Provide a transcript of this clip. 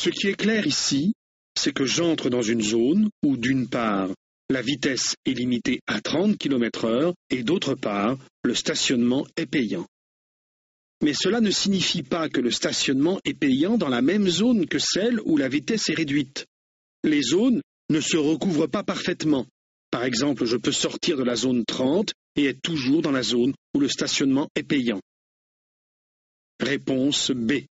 Ce qui est clair ici, c'est que j'entre dans une zone où, d'une part, la vitesse est limitée à 30 km/h et d'autre part, le stationnement est payant. Mais cela ne signifie pas que le stationnement est payant dans la même zone que celle où la vitesse est réduite. Les zones ne se recouvrent pas parfaitement. Par exemple, je peux sortir de la zone 30 et être toujours dans la zone où le stationnement est payant. Réponse B.